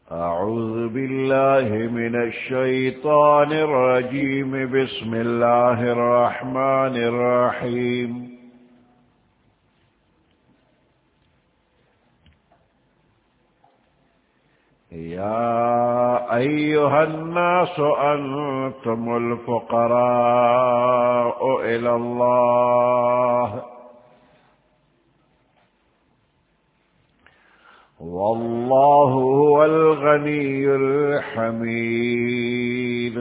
أعوذ بالله من الشيطان الرجيم. بسم الله الرحمن الرحيم. يا أيها الناس أنتم الفقراء إلى الله والله هو الغني الحميد.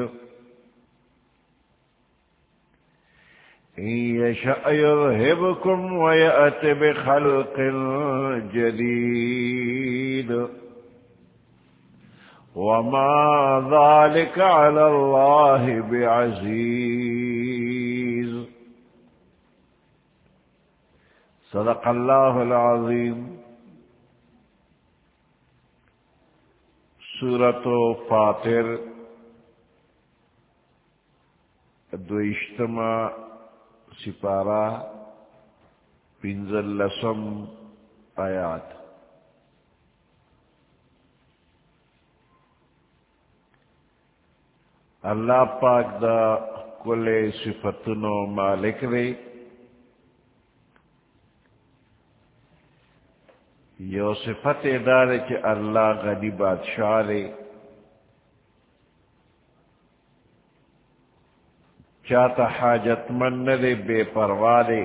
إن يشأ يذهبكم ويأت بخلق جديد وما ذلك على الله بعزيز. صدق الله العظيم. سورة فاطر دویشتما سپارہ پنزلسم آیات. اللہ پاک دا کل صفتنو مالک دے. یو صفت دار کہ اللہ غنی بادشاہ دے. چاہتا حاجت مند دے، بے پرواہ دے،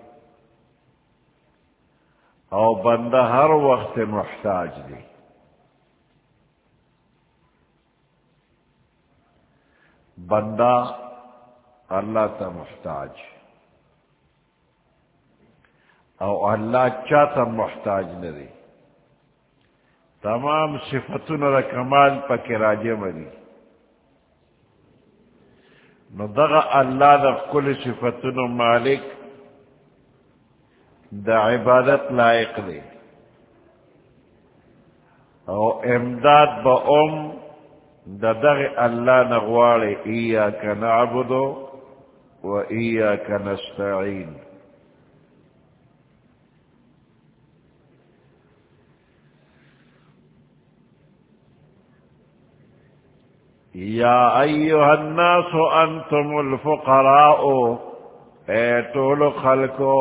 او بندہ ہر وقت محتاج دے. بندہ اللہ تا محتاج او اللہ چاہتا محتاج نہ دے. تمام صفتون را کمال پاکی راجع مدی. نو دغا اللہ دا کل صفتون مالک دا عبادت لائق دے او امداد با دا دغ اللہ نغوار ایاک نعبدو و ایاک نستعین. یا ایوہ الناس انتم الفقراء، اے طول خلقو.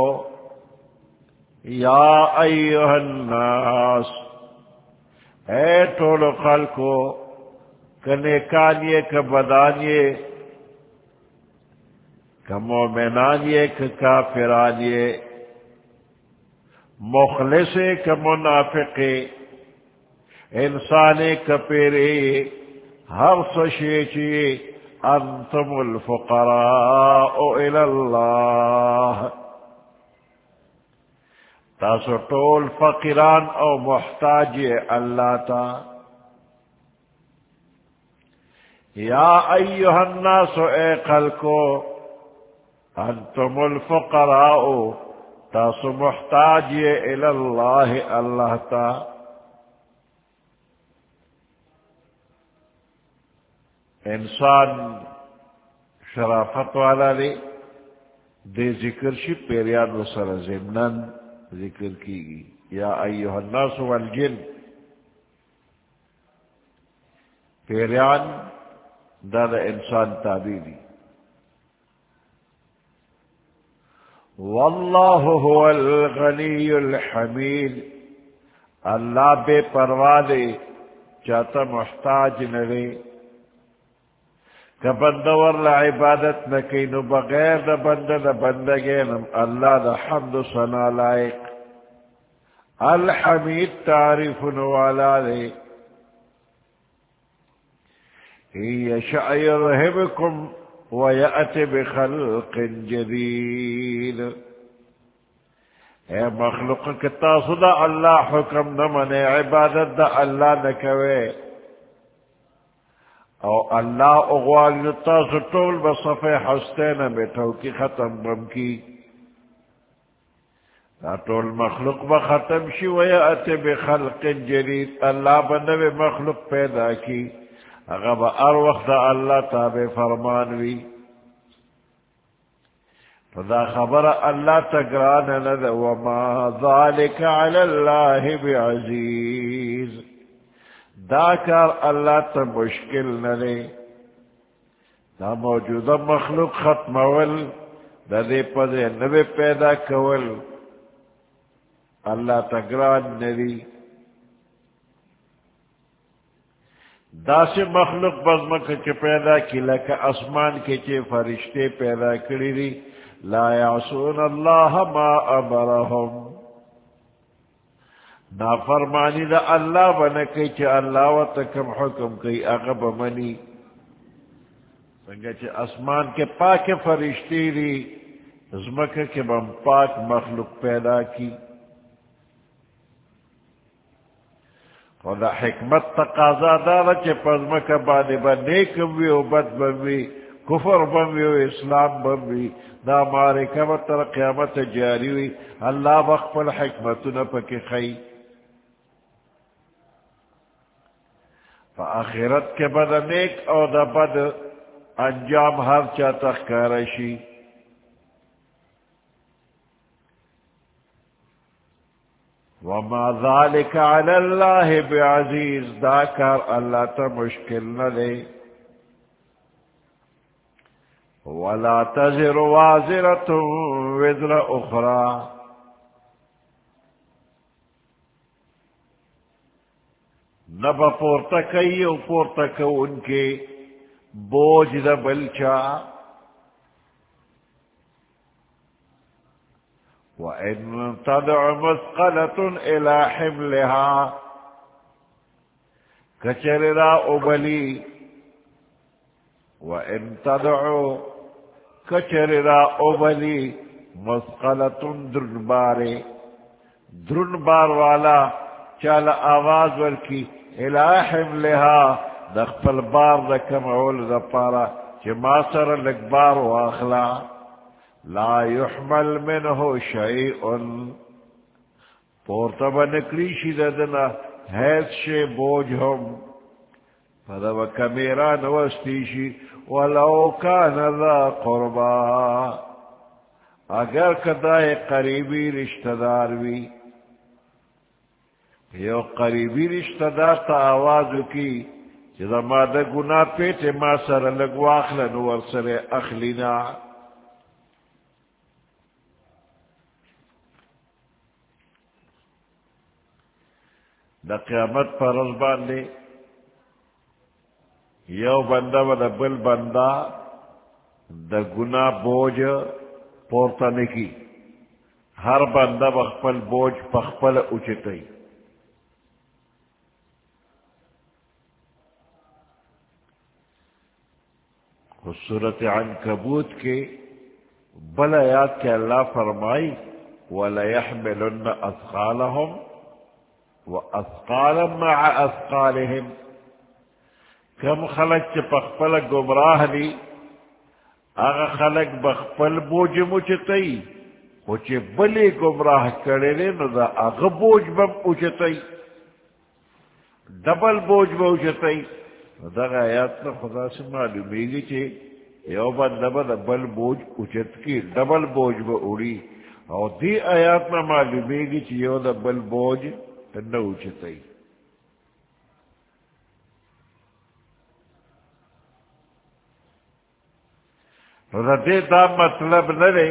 یا ایوہ الناس، اے طول خلقو، کنیکانیے کبدانیے، کمومنانیے کافرانیے، مخلصے کمنافقے، انسانے کپیرے، ہر سشیچی. انتم الفقراء الى اللہ، تاسو طول فقران او محتاج اللہ تا. یا ایوہ الناس، اے خلقو، انتم الفقراء، تاسو محتاج الى اللہ اللہ تا. انسان شرافت والا دے ذکر شی پیریان وسر ضمناً ذکر کی گی. یا ایوہ الناس والجن، پیریان دا انسان تعبیری. واللہ هو الغنی الحمید، اللہ بے پرواہ دے، چاہتا محتاج نرے. کہ بندہ ورلا عبادت نکی نو بغیر دا بندہ دا بندگینم اللہ دا حمد و ثنا لائق. الحمید تعریف نوالا دے. یشأ یذہبکم ویأت بخلق جدید. اے مخلوق کتاسو دا اللہ حکم نمانے، عبادت دا اللہ نکوے، او اللہ اغوال تاسو طول بصفے حسین بیٹھو کی ختم بم کی. لا طول مخلوق بختم شی ویأت بخلق جدید، اللہ بنوے مخلوق پیدا کی، اگر با ار وقت اللہ تابع فرمانوی. فدا خبر اللہ تگران ند وما ذالک علی اللہ بعزیز، دا کار اللہ تا مشکل نرے دا موجودہ مخلوق ختمول دا دے پدے نوے پیدا کول اللہ تا گران نری دا سے مخلوق بزمک چے پیدا کی لکا اسمان کے چے فرشتے پیدا کری دی لا یعصون اللہ ما امرہم نافرمانی دا اللہ بنکی چے اللہ و تکم حکم کی اغب منی سنگا چے اسمان کے پاک فرشتے دی زمک کے بم پاک مخلوق پیدا کی خدا حکمت تقاضا دارا چے پزمک بانے با نیکم وی و بد بموی کفر بموی و اسلام بموی دا مارے کمتر قیامت جاری ہوئی اللہ بخفل حکمتنا پکی خی فا آخرت کے بد نیک او دا بد انجام ہر چاہتا خکارشی وما ذلك على الله بعزيز دا کار اللہ تا مشکل نہ دے ولا تزر وازرة وزر اخرى نبا پورتا کئی و پورتا کو ان کے بوجھ دا بلچا وَإِن تَدْعُ مُثْقَلَةٌ إِلَى حِمْلِهَا کچر را ابلی وَإِن تَدْعُ کچر را ابلی مُثْقَلَةٌ درن بار والا چال آواز ورکی إِلَى حِمْلِهَا دخپل بار دکم عول دا پارا چه ما سر لکبار واخلا لا يحمل منه شيء پورتبا نکلیشی ددنا حیث شے بوجھ ہم فدبا کمیران وستیشی ولو کان ذا قربا اگر کدائے قریبی رشتہ دار بھی یو قریبی رشتہ دار تا آوازو کی جدا ما دا گناہ پیتے ما سر لگواخلن ورسر اخلینا دا قیامت پر رزبان لے یو بندہ و دا بل بندہ دا گناہ بوجھ پورتا نکی ہر بندہ بخپل بوجھ پخپل اچھتے صورت عنکبوت کے بل آیات کے اللہ فرمائی وَلَيَحْمِلُنَّ أَثْقَالَهُمْ وَأَثْقَالًا مَعَ أَثْقَالِهِمْ کم خلق چے پخپل گمراہ دی آغا خلق بخپل بوجھ مچتئی وچے بلی گمراہ کرے لے نو دا آغا بوجھ بم اچتئی ڈبل بوجھ بم اچتئی دا آیات نا خدا سے معلومی گی چے یو بندہ دا بل بوجھ اچت کی ڈبل بوجھ بم اڑی اور دی آیات نا معلومی گی چے یو دا بل بوجھ نہ اچتئی دے دا مطلب نہ دے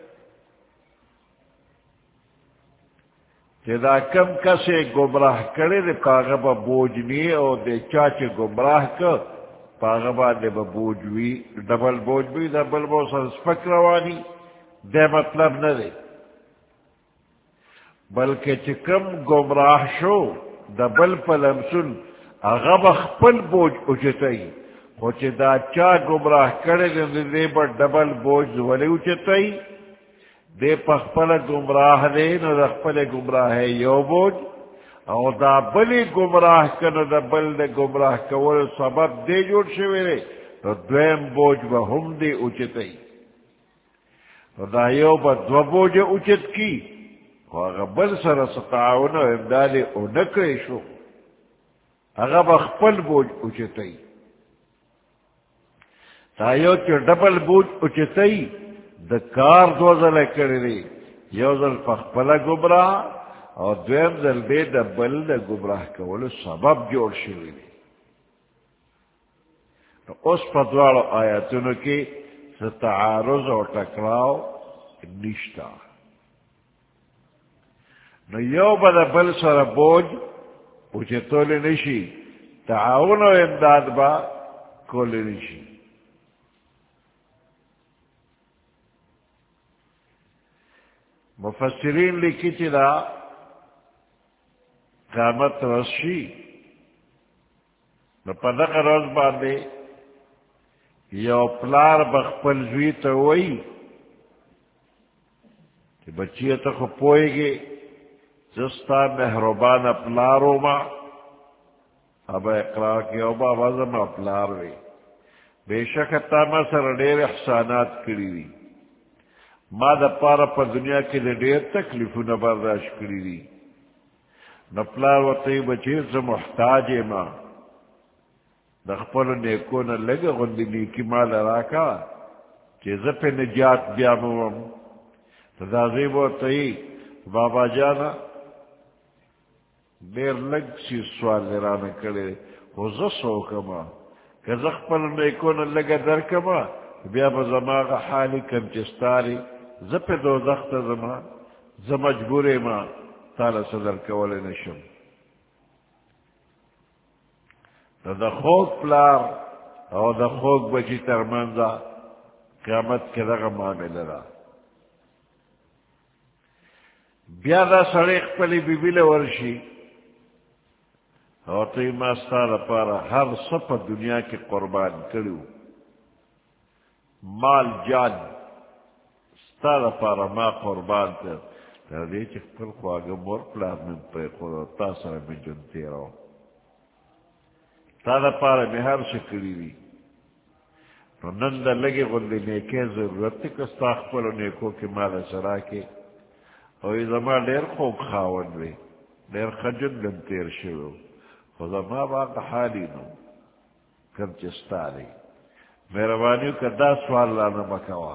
کہ دا کم کسے گمراہ کرے دے پاغبا بوجھنی اور دے چاچے گمراہ کا پاغبا دے با بوجھوی ڈبل بوجھ ڈبل بوجھ سر سپک روانی دے مطلب نہ دے بلکہ چکم گمراہ شو دبل پلمسن اغب خپل بوجھ اچتئی خوچ دا چا گمراہ کرے دے با ڈبل بوجھ ولی اچتئی دے پخپل گمراہ دے نو دا خپل گمراہ ہے یو بوجھ او دا بلی گمراہ کنو دا بل دے گمراہ کول سبب دے جوڑ شویرے تو دویم بوجھ با ہم دے اچتئی دا یو با دو بوجھ اچت کی اگر بل سر ستعاون و امداد او نکرے شو اگر بخپل بوجھ اچتئی تا یو چو ڈبل بوجھ اچتئی دا کار دو ذلے کردی یو ذل پخپل گمراہ اور دویم ذل دے دا بل دا گمراہ کولو سبب جوڑ شوی دی اس پدوار آیاتونو کی ستعارض اور ٹکراؤ نشتا نو یو بدا بل سر بوج پوچھے تولی نشی تعاون و امداد با کولی نشی مفسرین لکی چی دا قیامت رسی نو پدق روز باندے یو پلار بخپل زوی تا وئی کہ بچیہ تا خو پوئے گے جستا مہربان پلارو ما اب اقرار کیا بابا زما پلار وے بے شک تا ما سر ڈیر احسانات کری دی ما دا پارا پا دنیا کی دا ڈیر تکلیفو نبرداشت کری دی نپلار و تی بچیر سے محتاج ما دا خپل نیکون لگا غندی نیکی مال راکا چی زپ نجات بیاموام دا زیب و تی بابا جانا دیر لگ سی سوال لیرانا کرے خوزا سو کما کہ زخپل نیکون لگا در کما بیا با زماغ حالی کم چستاری زپ دو زخت زمجبور ما تالا صدر کول نشم دا خوک پلار او دا خوک بچی ترمنزا قیامت کے دغا معامل را بیا دا سڑیق پلی بی بیل ورشی اور تی ما ستارا پارا ہر سپ دنیا کی قربان کرو مال جان ستارا پارا ما قربان کر در دی چی خپل خواگم ور پلار من پی خود تا سر من جنتی رو تا دا پارا میں ہر شکری دی نو نند لگی غلی نیکے ضرورت تی کستا خپل نیکو کی مال سرا کے او زما دیر خوب خاون وی دیر خجن گن تیر شو خدا ما باق حالی نو کم چستاری مہربانیو کا دا سوال لانا مکوا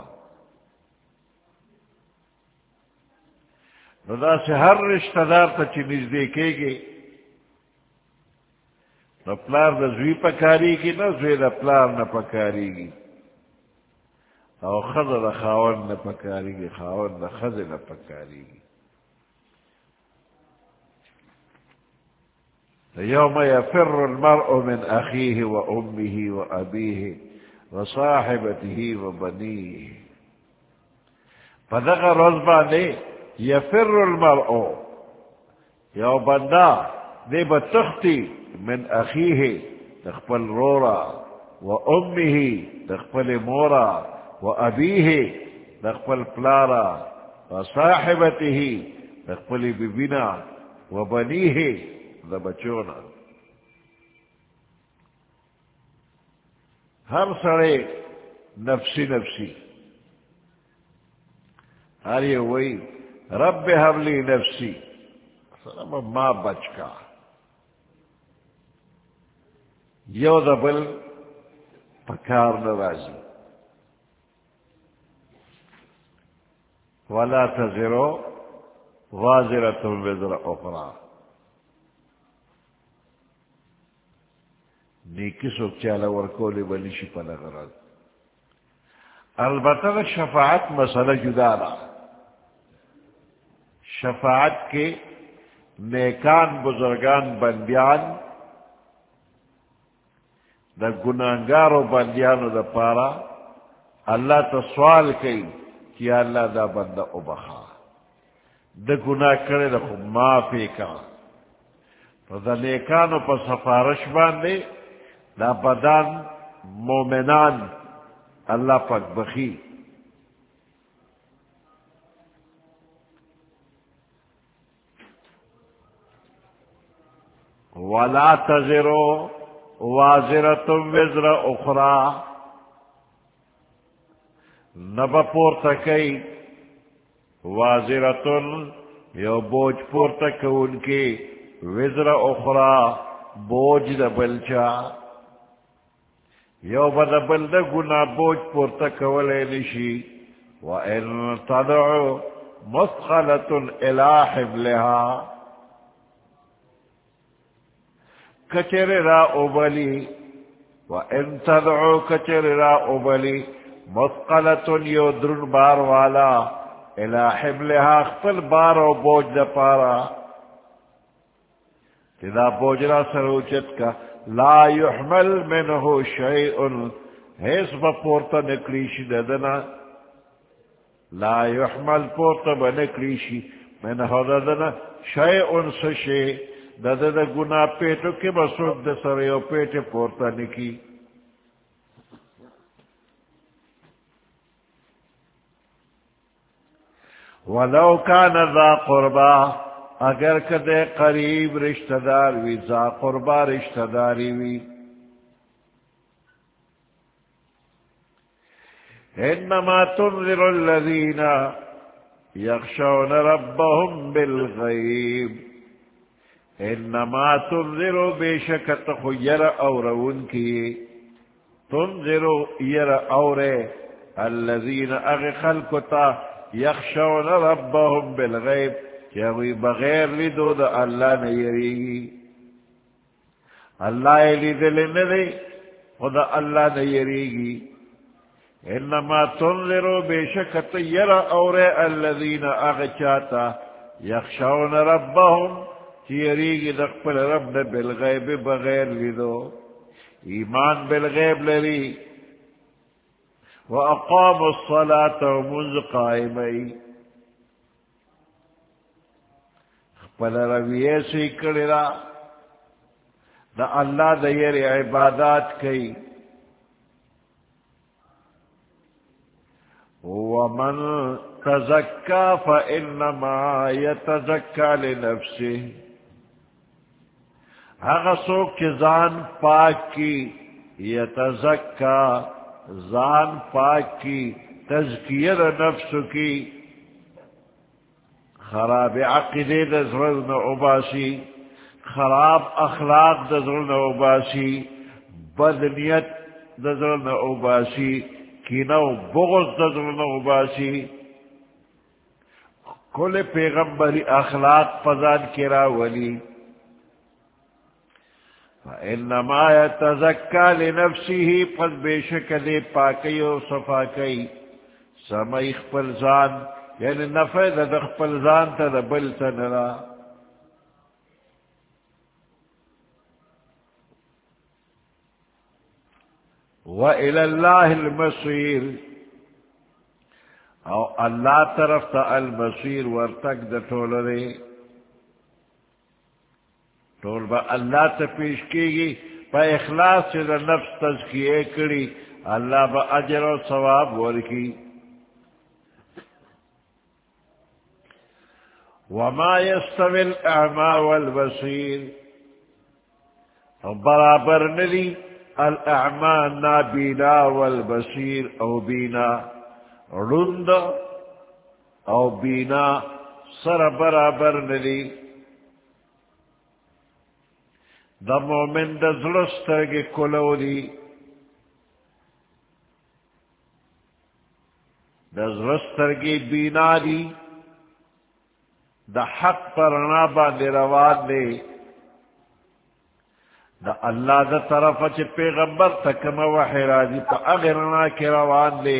نو دا سے ہر رشتہ دار تا چی نزدے کے گے نو پلار دا زوی پکاری گی نا زوی دا پلار نا پکاری گی او خض دا خاون نا پکاری گی خاون دا خض نا پکاری گی يوم يفر المرء من أخيه وأمه وأبيه وصاحبته وبنيه فدغ رزباني يفر المرء يوم بندا دي بتختي من أخيه تخبل رورا وأمه تخبل مورا وأبيه تخبل بلارا وصاحبته تخبل ببنا وبنيه دا بچونا ہر سڑے نفسی نفسی ہر یہ وہی رب حبلی نفسی ماں بچ کا یو دا بل پکار نوازی ولا تزرو وازرة وزر اخرى نیکی سوک چالا ورکولی بنیشی پا لغرد البتہ شفاعت مسئلہ جدا رہا شفاعت کے نیکان بزرگان بندیان دا گناہگار و بندیانو دا پارا اللہ تا سوال کئی کہ اللہ دا بندہ ابخا دا گناہ کرے دا خود معافی کا دا نیکانو پا سفارش باندے دا بدان مومنان اللہ پاک بخی ولا تزرو وازرة وزر اخرى نبا پورتا کئی وازرة یو بوجھ پورتا کون کی وزر اخرى بوجھ دا بلچا یو بدا بلد گناہ بوجھ پورتا کولے نشی وَإِن تَدْعُ مثقلۃ الی حملها کچر را ابلی وان تدعو کچر را ابلی مثقلۃ یو درن بار والا الی حملها خپل بار و بوجھ دا پارا تدا بوجھنا سروچت کا لا يحمل منه شیء حیث بپورتا نکلیشی ددنا لا يحمل پورتا بنکلیشی منه ددنا شیء سشی ددنا گناہ پیٹو کے بسوک دسریو پیٹ پورتا نکی ولو کان ذا قربا اگر کدے قریب رشتہ دار وی ذا قربا رشتہ داری وی انما تنذر الذین یخشون ربهم بالغیب انما تنذر بے شکت خیر اورون کی تنذر یر اورے الذین اغخل کتا یخشون ربهم بالغیب کہ بغیر لیدو دا اللہ نے یریگی اللہ لیدل ندے خدا اللہ نے یریگی انما تنذرو بے شکت یر اورے الذین اغچاتا یخشون ربهم چی یریگی دقبل رب نے بالغیب بغیر لیدو ایمان بالغیب لری وَأَقَامُوا الصَّلَاةَ وَمُنْذ قَائِمَئِ خپل رویے سے کڑلا دا اللہ دیر عبادات کی وَمَنْ تَزَكَّى فَإِنَّمَا يَتَزَكَّى لِنَفْسِهِ اغسوک چیزان پاک کی یتزکا زان پاک کی تزکیہ نفس کی خراب عقیدے دزرن عباسی خراب اخلاق دزرن عباسی بدنیت دزرن عباسی کینو بغض دزرن عباسی کل پیغمبری اخلاق پزان کرا ولی فإنما يتزكى لنفسه قد بشك دے پاکی و صفاکی سمئی خپل زان یعنی نفع دا خپل زان تا دا بلتا نرا وإلى الله المصير او اللہ طرف تا المصير ورتک دا طولرے طول با اللہ تا پیش کی گی پا اخلاص سے دا نفس تزکیے کری اللہ با اجر و ثواب ورکی وما يستوي الاعمى والبصير برابر ندی الاعمى نابینا والبصیر او بینا رند او بینا سر برابر ندی دا مومن دا زلسترگی کلو دی دا زلسترگی بینا دی دا حق پر نابا دی روان دی دا اللہ دا طرف چی پیغمبر تکم وحی راضی پا اغرنا کی روان دی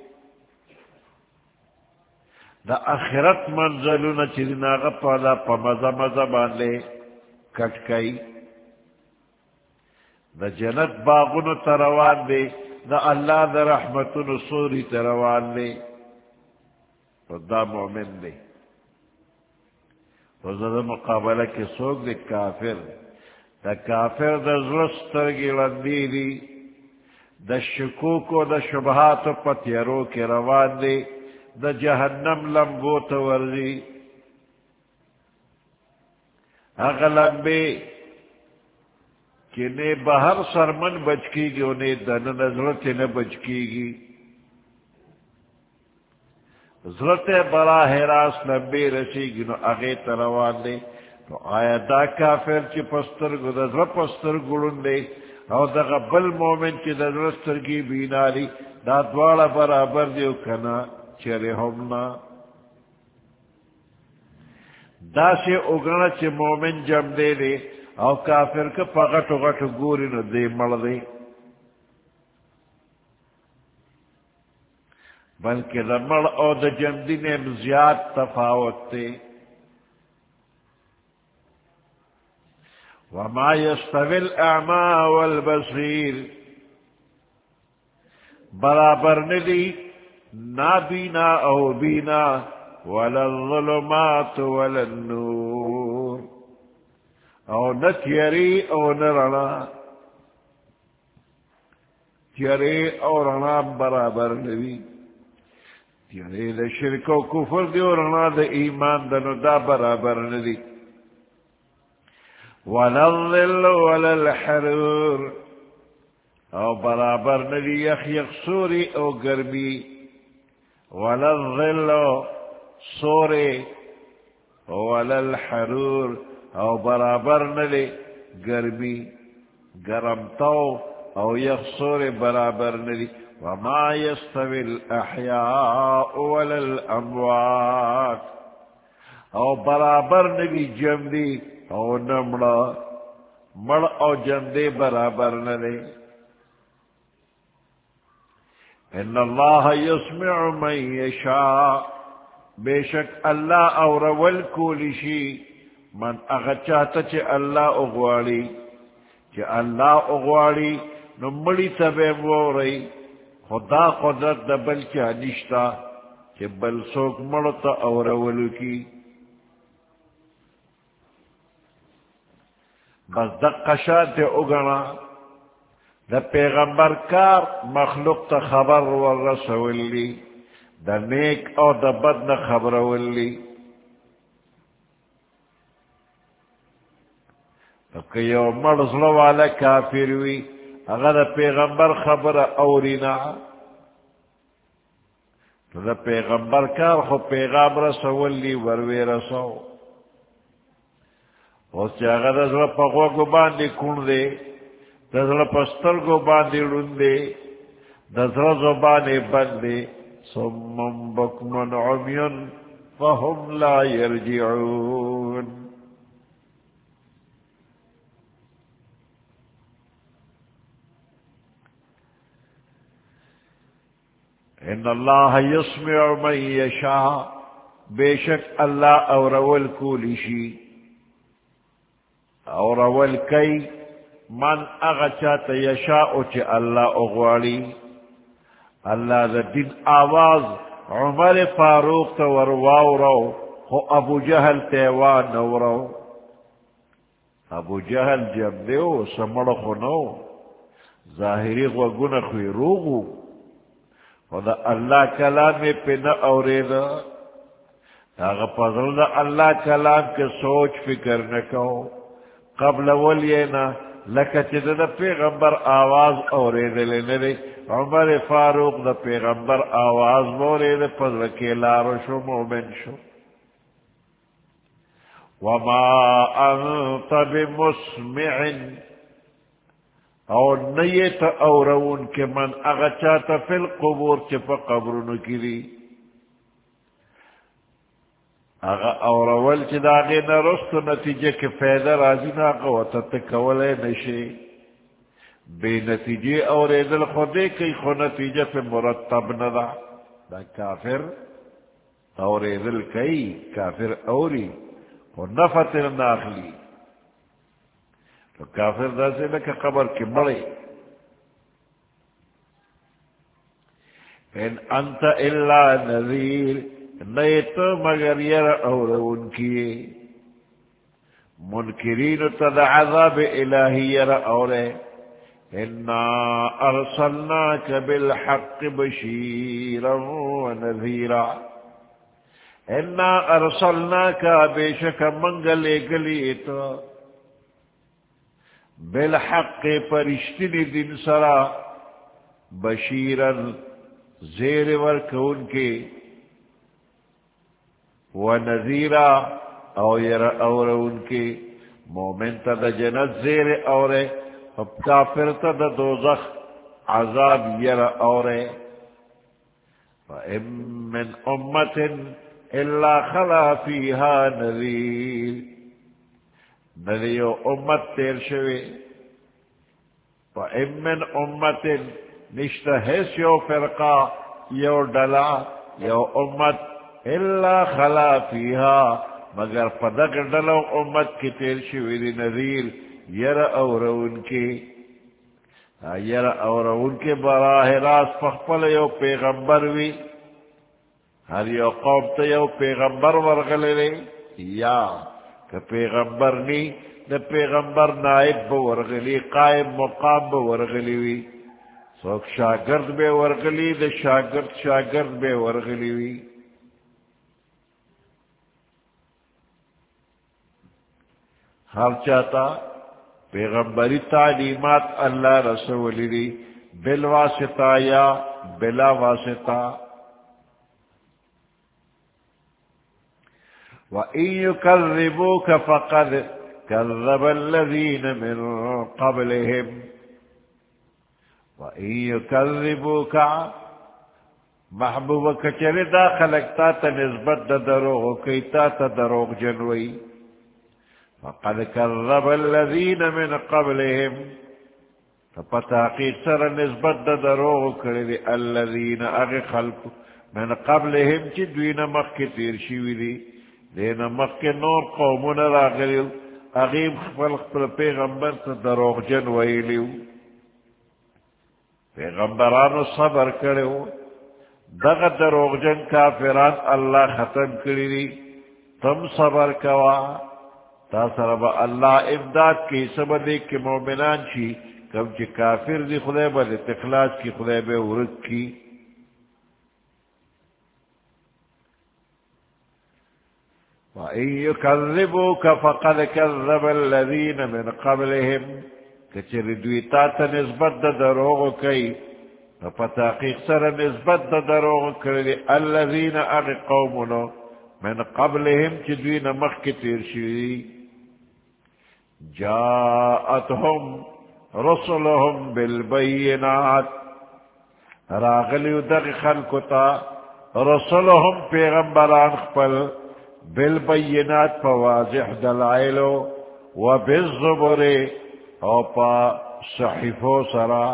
دا اخرت منزلون چی دینا غپا دا پا مزا مزا باندے کٹکئی دا جنت باغن تروان دے دا اللہ دا رحمتن سوری تروان دے دا مومن دے دا مقابلہ کے سوک دے کافر دا کافر دا زلسترگی لندی دی دا شکوک و دا شبہات و پتیرو کے روان دے دا جہنم لمبو توردی اغلبے کہ نے بہر سرمن بچ کی گی انہیں دن نظرت نہ بچ کی گی ضرورت براہ راست لمبے رسی گی نو اگے تروان دے تو آیا دا کافر چی پستر گو دا ضرور پستر گڑن دے او دا غبل مومن چی دا ضرورتر کی بیناری دا دوارا برابر دیو کنا چرے ہمنا دا سے اگنا چھ مومن جم دے دے او کافر کا پغٹ غٹ گوری نو دے مڑ دے بلکہ دا مڑ او دا جم دی نے زیاد تفاوت تے وما يستوي الاعمى والبصير برابر ندی نابینا او بینا ولا الظلمات ولا النور او نتیری او نرنا تیری او رنا برابر ندی تیری دا شرک و کفر دی او رنا دا ایمان دا نو دا برابر ندی ولا الظل ولا الحرور او برابر ندی یخ سوری او گرمی ولا الظل سوری ولا الحرور او برابر ندی گرمی گرمتو او یخ سوری برابر ندی وما يستوي الاحیاء ولا الاموات او برابر ندی جم دی او نمڑا مڑ او جندے برابر ندے ان اللہ یسمع من یشاء بے شک اللہ اور والکولشی من اغچاتا چے اللہ اغوالی چے اللہ اغوالی نمڑی تبے موری خدا قدرت دا بلکہ نشتا چے بل سوک مڑتا اور ولکی بس دقشات اگنا دا پیغمبر کار مخلوق تا خبر ورسولی دا نیک او دا بد خبر ولی کہ یو مرزلو والا کافر وی اگر دا پیغمبر خبر اورینا تو دا پیغمبر کار خو پیغام رسولی وروی رسو اس چاہا دزل پا غوگو باندی کن دے دزل پا سترگو باندی رن دے دزل زبانی بندے سمم بکمن عمیون فهم لا یرجعون ان اللہ یسمع من یشاء بے شک اللہ اورول کولیشی اور اول کئی من اغچات یشاء چے اللہ اغوالی اللہ دا دن آواز عمر فاروق تا ورواو رو خو ابو جہل تیوان نو رو ابو جہل جب دیو سمڑ خو نو ظاہری غوگن خوی روغو خدا اللہ کلام پہ نہ اوریدا اگر پذل دا اللہ کلام کے سوچ فکر نکو قبل ولینا لکچہ دا پیغمبر آواز اوریدے لینے دے عمر فاروق دا پیغمبر آواز موریدے پذل کے لارو شو مومن شو وما انت بمسمع اور نیت اورون کے من اغچاتا فی القبور چپا قبرونو کی دی اغا اورول چی داغی نرستو نتیجے کے فیدہ رازی ناقا و تتکولے نشے بے نتیجے اوریدل خودے کئی خو نتیجہ پہ مرتب ندا دا کافر اوریدل کئی کافر اوری خو نفتر ناخلی تو کافر دا سے لکا قبر کی مڑے ان انت الا نذیر نیت مگر یر اور ان کی منکرین تد عذاب الہی یر اور انا ارسلناک بالحق بشیرا ونذیرا انا ارسلناک بے شک منگلے گلیتا بالحق پرشتنی دن سرا بشیرن زیر ورکون کے ونذیرا او یر اور ان کے مومن تا دا جنت زیر اور کافر تا دا دوزخ عذاب یر اور فَإِن مِّنْ أُمَّةٍ الا خلا فیہا نذیر ندیو امت تیر شوی فَإِن مِّنْ أُمَّةٍ نشتہ حیث یو فرقہ یو ڈلا یو امت الا خلا فیہا مگر پدق ڈلو امت کی تیر شوی دی نذیر یر اور ان کے براہ راست پخپل یو پیغمبر وی ہر یو قوم تا یو پیغمبر ورغلے یا کہ پیغمبر نی دا پیغمبر نائب با ورغلی قائم مقام با ورغلی وی سوک شاگرد بے ورغلی دا شاگرد بے ورغلی وی ہر چاہتا پیغمبری تعلیمات اللہ رسول دی بالواسطہ یا بلا واسطہ وَإِن يُكَذِّبُوكَ فَقَدْ كَذَّبَ الَّذِينَ مِن قَبْلِهِمْ وَإِن يُكَذِّبُوكَ محبوب کچری دا خلقتا تا نسبت دا دروغ کیتا تا دروغ جنوی فَقَدْ كَذَّبَ الَّذِينَ مِن قَبْلِهِمْ فَتَحقیق سر نسبت دا دروغ کردی الَّذِينَ اغی خلق من قبلهم چی دوین مخ کی تیر شیوی دی دینا مخ کے نور قومون راغلیو اغیم خپل پیغمبر تا دروغ جن ویلیو پیغمبرانو صبر کریو دغا دروغ جن کافران اللہ ختم کری دی تم صبر کوا تا سربا اللہ امداد کی سبدی کی مومنان چی کم چی کافر دی خدای با دی تخلاص کی خدای بے ورد کی وَإِن يُكَذِّبُوكَ فَقَدْ كَذَّبَ الَّذِينَ مِن قَبْلِهِمْ کچر دویتا تا نسبت دا دروغ کئی فتحقیق سر نسبت دا دروغ کردی الَّذِينَ اغی قومنو من قبلهم چی دوین مخ کی تیر شوی جاءتهم رسلهم بالبینات راغلیو دغی خلقتا رسلهم پیغمبران خپل بالبینات پا واضح دلائلو و بالزبر او پا صحیفو سرا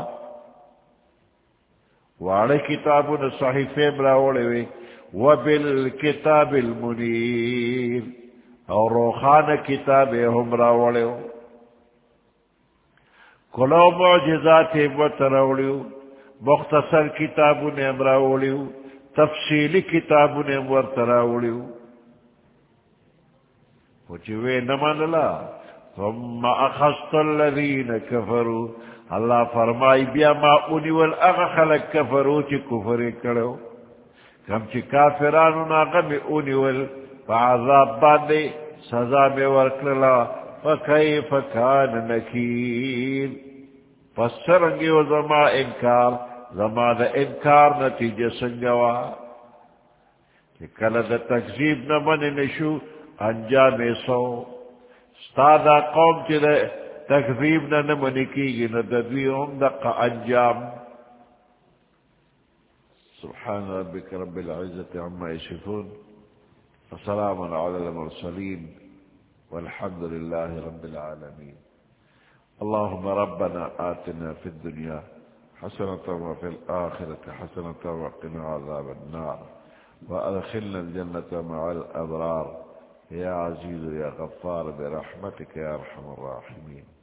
وعلى کتابون صحیفے براولوی و بالکتاب المنیر او روخان کتابے ہم راولو کلو معجزات متراولیو مختصر کتابون امراولیو تفصیلی کتابون امورتراولیو وچوے نمان اللہ ثم اخذت الذین کفروا اللہ فرمائی بیا ما انیول اغا خلق کفرو چی کفر کرو کم چی کافرانو ناغم انیول فعذاب باندے سزا میں ورکللا فکیف کان نکیر پس سرنگی و زما انکار زما دا انکار نتیجہ سنگوا کہ کل دا تکذیب نمانی نشو انجام سو ستادا قوم چی دا تکذیب نمانی کی گی ندویهم دقا انجام سبحان ربك رب العزة عما يصفون وسلام على المرسلين والحمد لله رب العالمين اللهم ربنا آتنا في الدنيا حسنة وفي الآخرة حسنة وقنا عذاب النار وأدخلنا الجنة مع الأبرار يا عزيز يا غفار برحمتك يا أرحم الراحمين